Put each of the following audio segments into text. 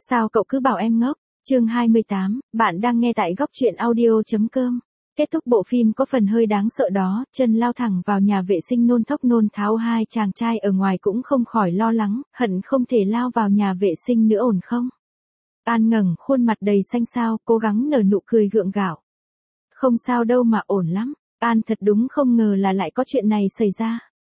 Sao cậu cứ bảo em ngốc? Chương 28, bạn đang nghe tại góc truyện audio.com. Kết thúc bộ phim có phần hơi đáng sợ đó, Trân lao thẳng vào nhà vệ sinh nôn thốc nôn tháo, hai chàng trai ở ngoài cũng không khỏi lo lắng, hận không thể lao vào nhà vệ sinh nữa, ổn không? An ngẩng khuôn mặt đầy xanh xao, cố gắng nở nụ cười gượng gạo. Không sao đâu mà, ổn lắm. An thật đúng không ngờ là lại có chuyện này xảy ra.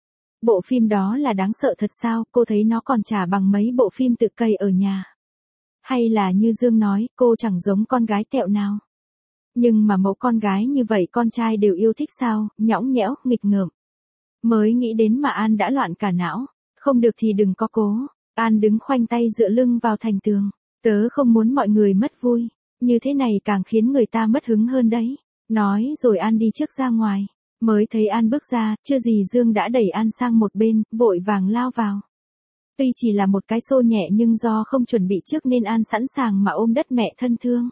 Bộ phim đó là đáng sợ thật sao, cô thấy nó còn chả bằng mấy bộ phim tự cày ở nhà. Hay là như Dương nói, cô chẳng giống con gái tẹo nào. Nhưng mà mẫu con gái như vậy con trai đều yêu thích sao, nhõng nhẽo, nghịch ngợm. Mới nghĩ đến mà An đã loạn cả não. Không được thì đừng có cố. An đứng khoanh tay dựa lưng vào thành tường. Tớ không muốn mọi người mất vui. Như thế này càng khiến người ta mất hứng hơn đấy. Nói rồi An đi trước ra ngoài. Mới thấy An bước ra, chưa gì Dương đã đẩy An sang một bên, vội vàng lao vào. Tuy chỉ là một cái xô nhẹ nhưng do không chuẩn bị trước nên An sẵn sàng mà ôm đất mẹ thân thương.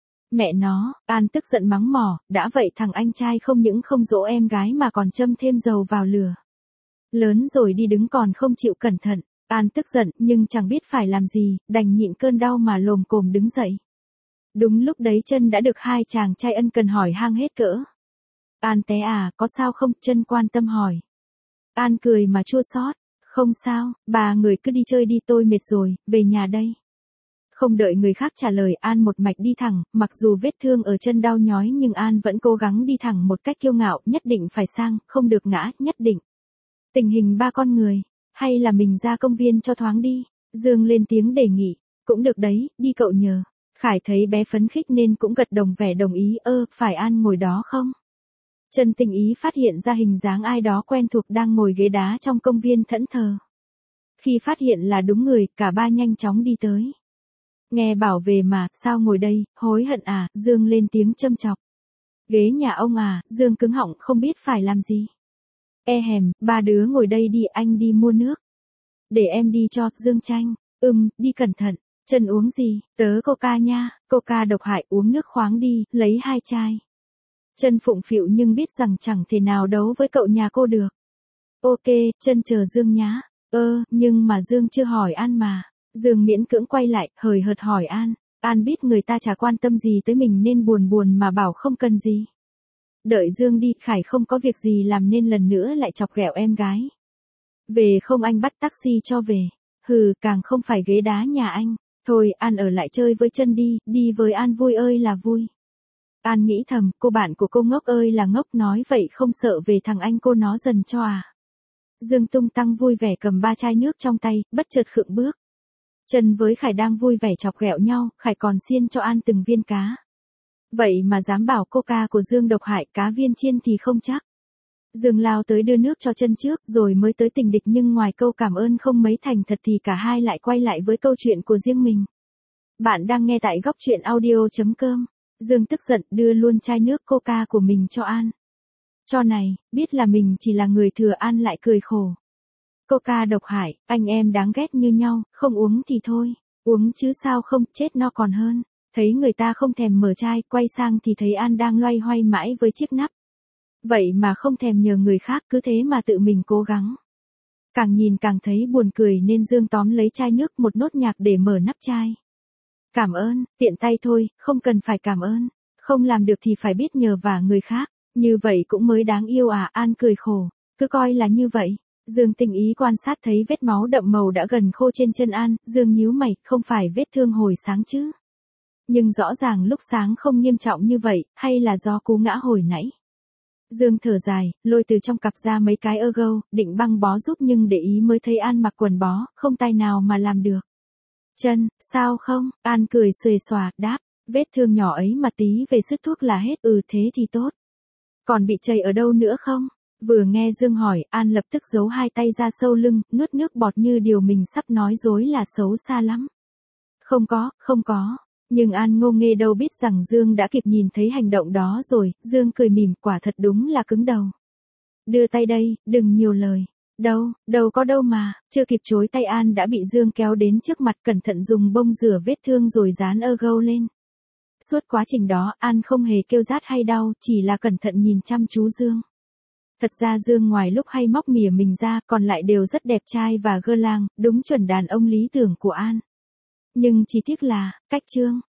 Mẹ nó, An tức giận mắng mỏ, đã vậy thằng anh trai không những không dỗ em gái mà còn châm thêm dầu vào lửa. Lớn rồi đi đứng còn không chịu cẩn thận. An tức giận nhưng chẳng biết phải làm gì, đành nhịn cơn đau mà lồm cồm đứng dậy. Đúng lúc đấy Trân đã được hai chàng trai ân cần hỏi han hết cỡ. An té à, có sao không? Trân quan tâm hỏi. An cười mà chua xót. Không sao, bà người cứ đi chơi đi, tôi mệt rồi, về nhà đây. Không đợi người khác trả lời, An một mạch đi thẳng, mặc dù vết thương ở chân đau nhói nhưng An vẫn cố gắng đi thẳng một cách kiêu ngạo, nhất định phải sang, không được ngã, nhất định. Tình hình ba con người, hay là mình ra công viên cho thoáng đi. Dương lên tiếng đề nghị, cũng được đấy, đi cậu nhờ. Khải thấy bé phấn khích nên cũng gật đầu vẻ đồng ý. Phải An ngồi đó không? Trân tinh ý phát hiện ra hình dáng ai đó quen thuộc đang ngồi ghế đá trong công viên thẫn thờ. Khi phát hiện là đúng người, cả ba nhanh chóng đi tới. Nghe bảo về mà, sao ngồi đây, hối hận à? Dương lên tiếng châm chọc. Ghế nhà ông à? Dương cứng họng không biết phải làm gì. Hèm, ba đứa ngồi đây đi, anh đi mua nước. Để em đi cho. Dương tranh. Đi cẩn thận. Trân uống gì? Tớ coca nha, coca độc hại, uống nước khoáng đi, lấy 2 chai. Trân phụng phịu nhưng biết rằng chẳng thể nào đấu với cậu nhà cô được. Ok, Trân chờ Dương nhá. Nhưng mà Dương chưa hỏi An mà. Dương miễn cưỡng quay lại, hời hợt hỏi An. An biết người ta chả quan tâm gì tới mình nên buồn buồn mà bảo không cần gì. Đợi Dương đi, Khải không có việc gì làm nên lần nữa lại chọc ghẹo em gái. Về không anh bắt taxi cho về. Càng không phải ghế đá nhà anh. Thôi, An ở lại chơi với Trân đi, đi với An vui ơi là vui. An nghĩ thầm, cô bạn của cô ngốc ơi là ngốc, nói vậy không sợ về thằng anh cô nó dần cho à. Dương tung tăng vui vẻ cầm 3 chai nước trong tay, bất chợt khựng bước. Trân với Khải đang vui vẻ chọc ghẹo nhau, Khải còn xiên cho An từng viên cá. Vậy mà dám bảo coca của Dương độc hại, cá viên chiên thì không chắc. Dương lao tới đưa nước cho Trân trước rồi mới tới tình địch, nhưng ngoài câu cảm ơn không mấy thành thật thì cả hai lại quay lại với câu chuyện của riêng mình. Bạn đang nghe tại góc truyện audio.com. Dương tức giận đưa luôn chai nước coca của mình cho An. Cho này, biết là mình chỉ là người thừa. An lại cười khổ. Coca độc hại, anh em đáng ghét như nhau, không uống thì thôi, uống chứ sao không, chết no còn hơn. Thấy người ta không thèm mở chai, quay sang thì thấy An đang loay hoay mãi với chiếc nắp. Vậy mà không thèm nhờ người khác, cứ thế mà tự mình cố gắng. Càng nhìn càng thấy buồn cười nên Dương tóm lấy chai nước, một nốt nhạc để mở nắp chai. Cảm ơn, tiện tay thôi, không cần phải cảm ơn. Không làm được thì phải biết nhờ vả người khác. Như vậy cũng mới đáng yêu à? An cười khổ. Cứ coi là như vậy. Dương tinh ý quan sát thấy vết máu đậm màu đã gần khô trên chân An. Dương nhíu mày, không phải vết thương hồi sáng chứ? Nhưng rõ ràng lúc sáng không nghiêm trọng như vậy, hay là do cú ngã hồi nãy? Dương thở dài, lôi từ trong cặp ra mấy cái ergo, định băng bó giúp nhưng để ý mới thấy An mặc quần bó, không tay nào mà làm được. Trân, sao không? An cười xuề xòa, đáp, vết thương nhỏ ấy mà tí về sức thuốc là hết. Thế thì tốt. Còn bị chảy ở đâu nữa không? Vừa nghe Dương hỏi, An lập tức giấu hai tay ra sau lưng, nuốt nước bọt như điều mình sắp nói dối là xấu xa lắm. Không có. Nhưng An ngô nghê đâu biết rằng Dương đã kịp nhìn thấy hành động đó rồi. Dương cười mỉm, quả thật đúng là cứng đầu. Đưa tay đây, đừng nhiều lời. Đâu có đâu mà. Chưa kịp chối tay An đã bị Dương kéo đến trước mặt, cẩn thận dùng bông rửa vết thương rồi dán ergo lên. Suốt quá trình đó, An không hề kêu rát hay đau, chỉ là cẩn thận nhìn chăm chú Dương. Thật ra Dương ngoài lúc hay móc mỉa mình ra, còn lại đều rất đẹp trai và gơ lang, đúng chuẩn đàn ông lý tưởng của An. Nhưng chỉ tiếc là, cách chương